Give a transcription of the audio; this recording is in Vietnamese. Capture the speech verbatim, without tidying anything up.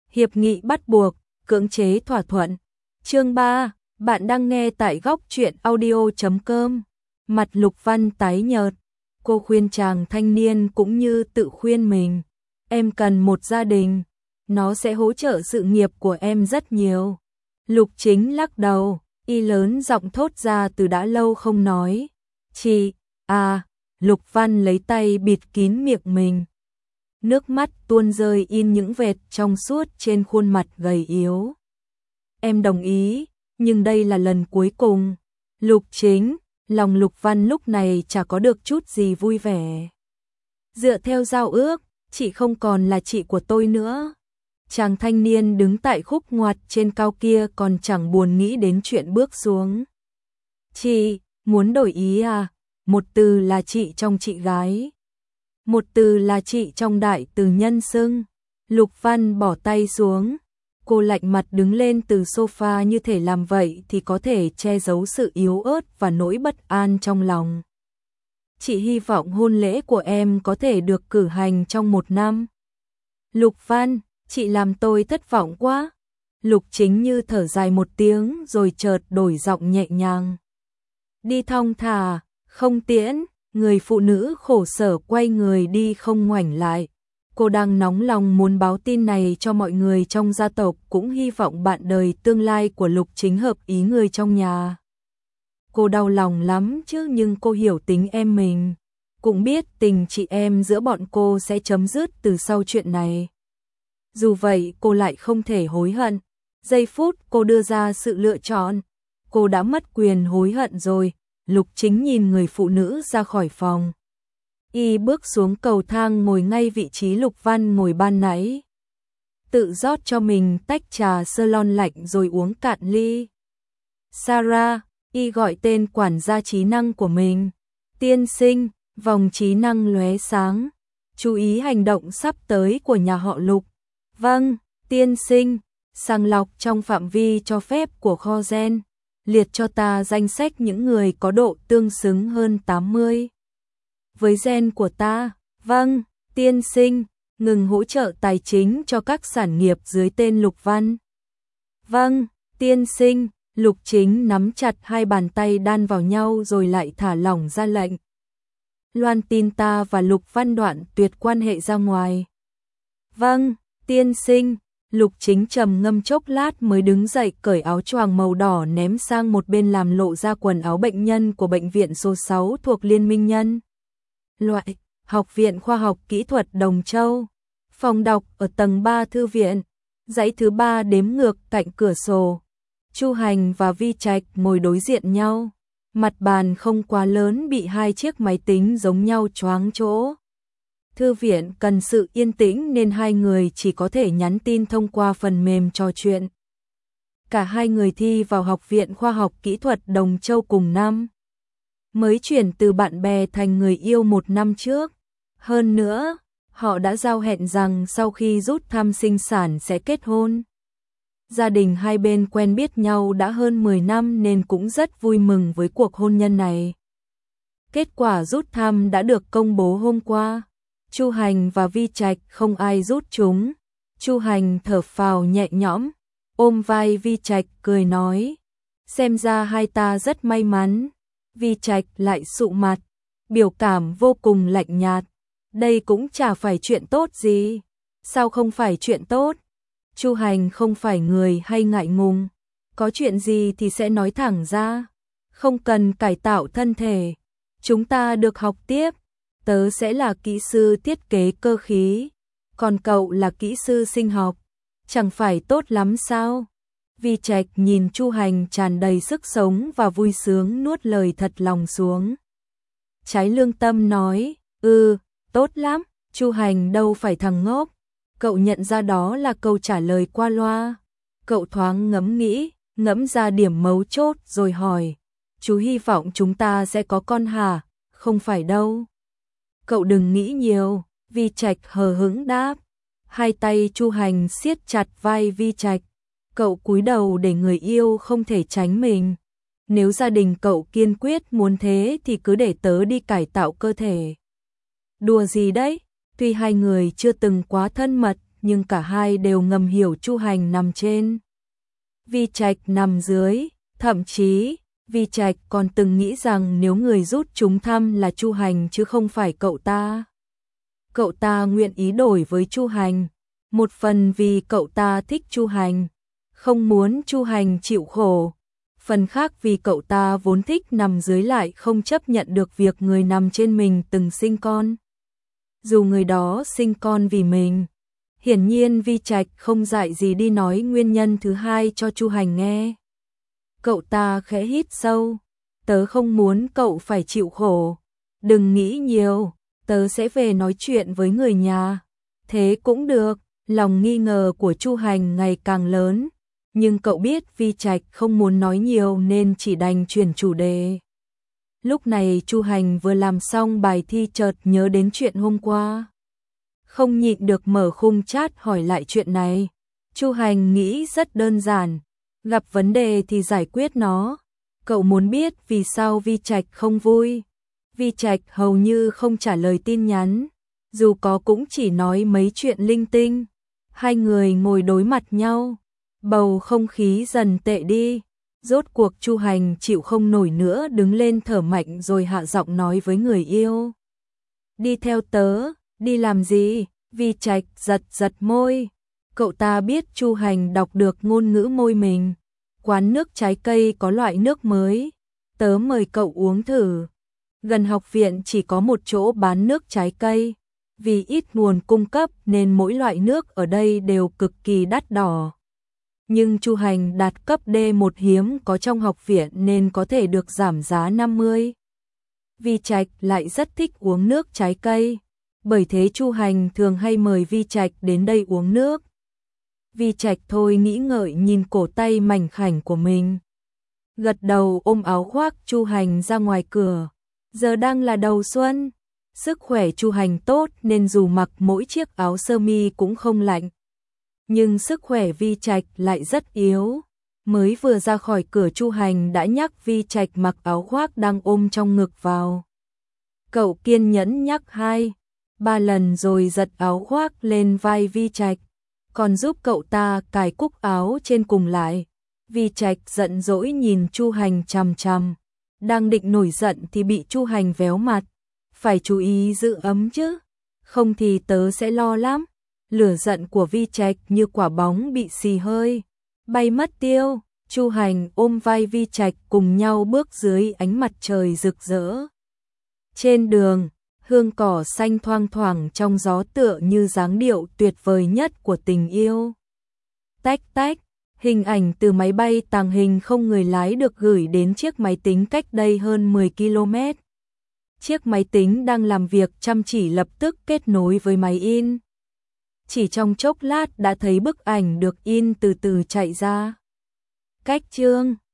hiệp nghị bắt buộc, cưỡng chế thỏa thuận. Chương ba, bạn đang nghe tại góc truyện audio chấm com. Mặt Lục Văn tái nhợt, cô khuyên chàng thanh niên cũng như tự khuyên mình. Em cần một gia đình, nó sẽ hỗ trợ sự nghiệp của em rất nhiều. Lục Chính lắc đầu, y lớn giọng thốt ra từ đã lâu không nói. Chị, à, Lục Văn lấy tay bịt kín miệng mình. Nước mắt tuôn rơi in những vệt trong suốt trên khuôn mặt gầy yếu. Em đồng ý, nhưng đây là lần cuối cùng. Lục Chính, lòng Lục Văn lúc này chả có được chút gì vui vẻ. Dựa theo giao ước, chị không còn là chị của tôi nữa. Chàng thanh niên đứng tại khúc ngoặt trên cao kia còn chẳng buồn nghĩ đến chuyện bước xuống. Chị, muốn đổi ý à? Một từ là chị trong chị gái. Một từ là chị trong đại từ nhân xưng. Lục Văn bỏ tay xuống. Cô lạnh mặt đứng lên từ sofa, như thể làm vậy thì có thể che giấu sự yếu ớt và nỗi bất an trong lòng. Chị hy vọng hôn lễ của em có thể được cử hành trong một năm. Lục Văn, chị làm tôi thất vọng quá. Lục Chính như thở dài một tiếng rồi chợt đổi giọng nhẹ nhàng. Đi thong thả, không tiễn. Người phụ nữ khổ sở quay người đi không ngoảnh lại. Cô đang nóng lòng muốn báo tin này cho mọi người trong gia tộc, cũng hy vọng bạn đời tương lai của Lục Chính hợp ý người trong nhà. Cô đau lòng lắm chứ, nhưng cô hiểu tính em mình. Cũng biết tình chị em giữa bọn cô sẽ chấm dứt từ sau chuyện này. Dù vậy cô lại không thể hối hận. Giây phút cô đưa ra sự lựa chọn, cô đã mất quyền hối hận rồi. Lục Chính nhìn người phụ nữ ra khỏi phòng. Y bước xuống cầu thang ngồi ngay vị trí Lục Văn ngồi ban nãy. Tự rót cho mình tách trà sơ lon lạnh rồi uống cạn ly. Sarah, Y gọi tên quản gia trí năng của mình. Tiên sinh, vòng trí năng lóe sáng. Chú ý hành động sắp tới của nhà họ Lục. Vâng, tiên sinh, sàng lọc trong phạm vi cho phép của kho gen. Liệt cho ta danh sách những người có độ tương xứng hơn tám mươi. Với gen của ta, vâng, tiên sinh, ngừng hỗ trợ tài chính cho các sản nghiệp dưới tên Lục Văn. Vâng, tiên sinh, Lục Chính nắm chặt hai bàn tay đan vào nhau rồi lại thả lỏng ra lệnh. Loan tin ta và Lục Văn đoạn tuyệt quan hệ ra ngoài. Vâng, tiên sinh. Lục Chính trầm ngâm chốc lát mới đứng dậy cởi áo choàng màu đỏ ném sang một bên, làm lộ ra quần áo bệnh nhân của bệnh viện số sáu thuộc Liên minh Nhân loại, Học viện Khoa học Kỹ thuật Đồng Châu. Phòng đọc ở tầng ba thư viện, dãy thứ ba đếm ngược cạnh cửa sổ. Chu Hành và Vi Trạch ngồi đối diện nhau. Mặt bàn không quá lớn bị hai chiếc máy tính giống nhau choáng chỗ. Thư viện cần sự yên tĩnh nên hai người chỉ có thể nhắn tin thông qua phần mềm trò chuyện. Cả hai người thi vào Học viện Khoa học Kỹ thuật Đồng Châu cùng năm. Mới chuyển từ bạn bè thành người yêu một năm trước. Hơn nữa, họ đã giao hẹn rằng sau khi rút thăm sinh sản sẽ kết hôn. Gia đình hai bên quen biết nhau đã hơn mười năm nên cũng rất vui mừng với cuộc hôn nhân này. Kết quả rút thăm đã được công bố hôm qua. Chu Hành và Vi Trạch không ai rút chúng. Chu Hành thở phào nhẹ nhõm, ôm vai Vi Trạch cười nói, xem ra hai ta rất may mắn. Vi Trạch lại sụ mặt, biểu cảm vô cùng lạnh nhạt, đây cũng chả phải chuyện tốt gì. Sao không phải chuyện tốt? Chu Hành không phải người hay ngại ngùng, có chuyện gì thì sẽ nói thẳng ra, không cần cải tạo thân thể. Chúng ta được học tiếp. Tớ sẽ là kỹ sư thiết kế cơ khí, còn cậu là kỹ sư sinh học, chẳng phải tốt lắm sao? Vi Trạch nhìn Chu Hành tràn đầy sức sống và vui sướng nuốt lời thật lòng xuống. Trái lương tâm nói, ừ, tốt lắm. Chu Hành đâu phải thằng ngốc, cậu nhận ra đó là câu trả lời qua loa. Cậu thoáng ngẫm nghĩ, ngẫm ra điểm mấu chốt rồi hỏi, chú hy vọng chúng ta sẽ có con hả? Không phải đâu. Cậu đừng nghĩ nhiều, Vi Trạch hờ hững đáp. Hai tay Chu Hành siết chặt vai Vi Trạch. Cậu cúi đầu để người yêu không thể tránh mình. Nếu gia đình cậu kiên quyết muốn thế thì cứ để tớ đi cải tạo cơ thể. Đùa gì đấy, tuy hai người chưa từng quá thân mật nhưng cả hai đều ngầm hiểu Chu Hành nằm trên, Vi Trạch nằm dưới, thậm chí Vi Trạch còn từng nghĩ rằng nếu người rút chúng thăm là Chu Hành chứ không phải cậu ta. Cậu ta nguyện ý đổi với Chu Hành, một phần vì cậu ta thích Chu Hành, không muốn Chu Hành chịu khổ, phần khác vì cậu ta vốn thích nằm dưới lại không chấp nhận được việc người nằm trên mình từng sinh con. Dù người đó sinh con vì mình, hiển nhiên Vi Trạch không dại gì đi nói nguyên nhân thứ hai cho Chu Hành nghe. Cậu ta khẽ hít sâu, tớ không muốn cậu phải chịu khổ, đừng nghĩ nhiều, tớ sẽ về nói chuyện với người nhà. Thế cũng được, lòng nghi ngờ của Chu Hành ngày càng lớn, nhưng cậu biết Vi Trạch không muốn nói nhiều nên chỉ đành chuyển chủ đề. Lúc này Chu Hành vừa làm xong bài thi chợt nhớ đến chuyện hôm qua, không nhịn được mở khung chat hỏi lại chuyện này. Chu Hành nghĩ rất đơn giản, gặp vấn đề thì giải quyết nó. Cậu muốn biết vì sao Vi Trạch không vui. Vi Trạch hầu như không trả lời tin nhắn, dù có cũng chỉ nói mấy chuyện linh tinh. Hai người ngồi đối mặt nhau, bầu không khí dần tệ đi. Rốt cuộc Chu Hành chịu không nổi nữa, đứng lên thở mạnh rồi hạ giọng nói với người yêu. Đi theo tớ, đi làm gì? Vi Trạch giật giật môi. Cậu ta biết Chu Hành đọc được ngôn ngữ môi mình. Quán nước trái cây có loại nước mới, tớ mời cậu uống thử. Gần học viện chỉ có một chỗ bán nước trái cây, vì ít nguồn cung cấp nên mỗi loại nước ở đây đều cực kỳ đắt đỏ. Nhưng Chu Hành đạt cấp D một hiếm có trong học viện nên có thể được giảm giá năm mươi. Vi Trạch lại rất thích uống nước trái cây, bởi thế Chu Hành thường hay mời Vi Trạch đến đây uống nước. Vi Trạch thôi nghĩ ngợi nhìn cổ tay mảnh khảnh của mình, gật đầu ôm áo khoác Chu Hành ra ngoài cửa. Giờ đang là đầu xuân, sức khỏe Chu Hành tốt nên dù mặc mỗi chiếc áo sơ mi cũng không lạnh. Nhưng sức khỏe Vi Trạch lại rất yếu. Mới vừa ra khỏi cửa Chu Hành đã nhắc Vi Trạch mặc áo khoác đang ôm trong ngực vào. Cậu kiên nhẫn nhắc hai, ba lần rồi giật áo khoác lên vai Vi Trạch, còn giúp cậu ta cài cúc áo trên cùng lại. Vi Trạch giận dỗi nhìn Chu Hành chằm chằm, đang định nổi giận thì bị Chu Hành véo mặt. Phải chú ý giữ ấm chứ, không thì tớ sẽ lo lắm. Lửa giận của Vi Trạch như quả bóng bị xì hơi, bay mất tiêu. Chu Hành ôm vai Vi Trạch cùng nhau bước dưới ánh mặt trời rực rỡ. Trên đường, hương cỏ xanh thoang thoảng trong gió tựa như dáng điệu tuyệt vời nhất của tình yêu. Tách tách, hình ảnh từ máy bay tàng hình không người lái được gửi đến chiếc máy tính cách đây hơn mười ki lô mét. Chiếc máy tính đang làm việc chăm chỉ lập tức kết nối với máy in. Chỉ trong chốc lát đã thấy bức ảnh được in từ từ chạy ra. Cách chương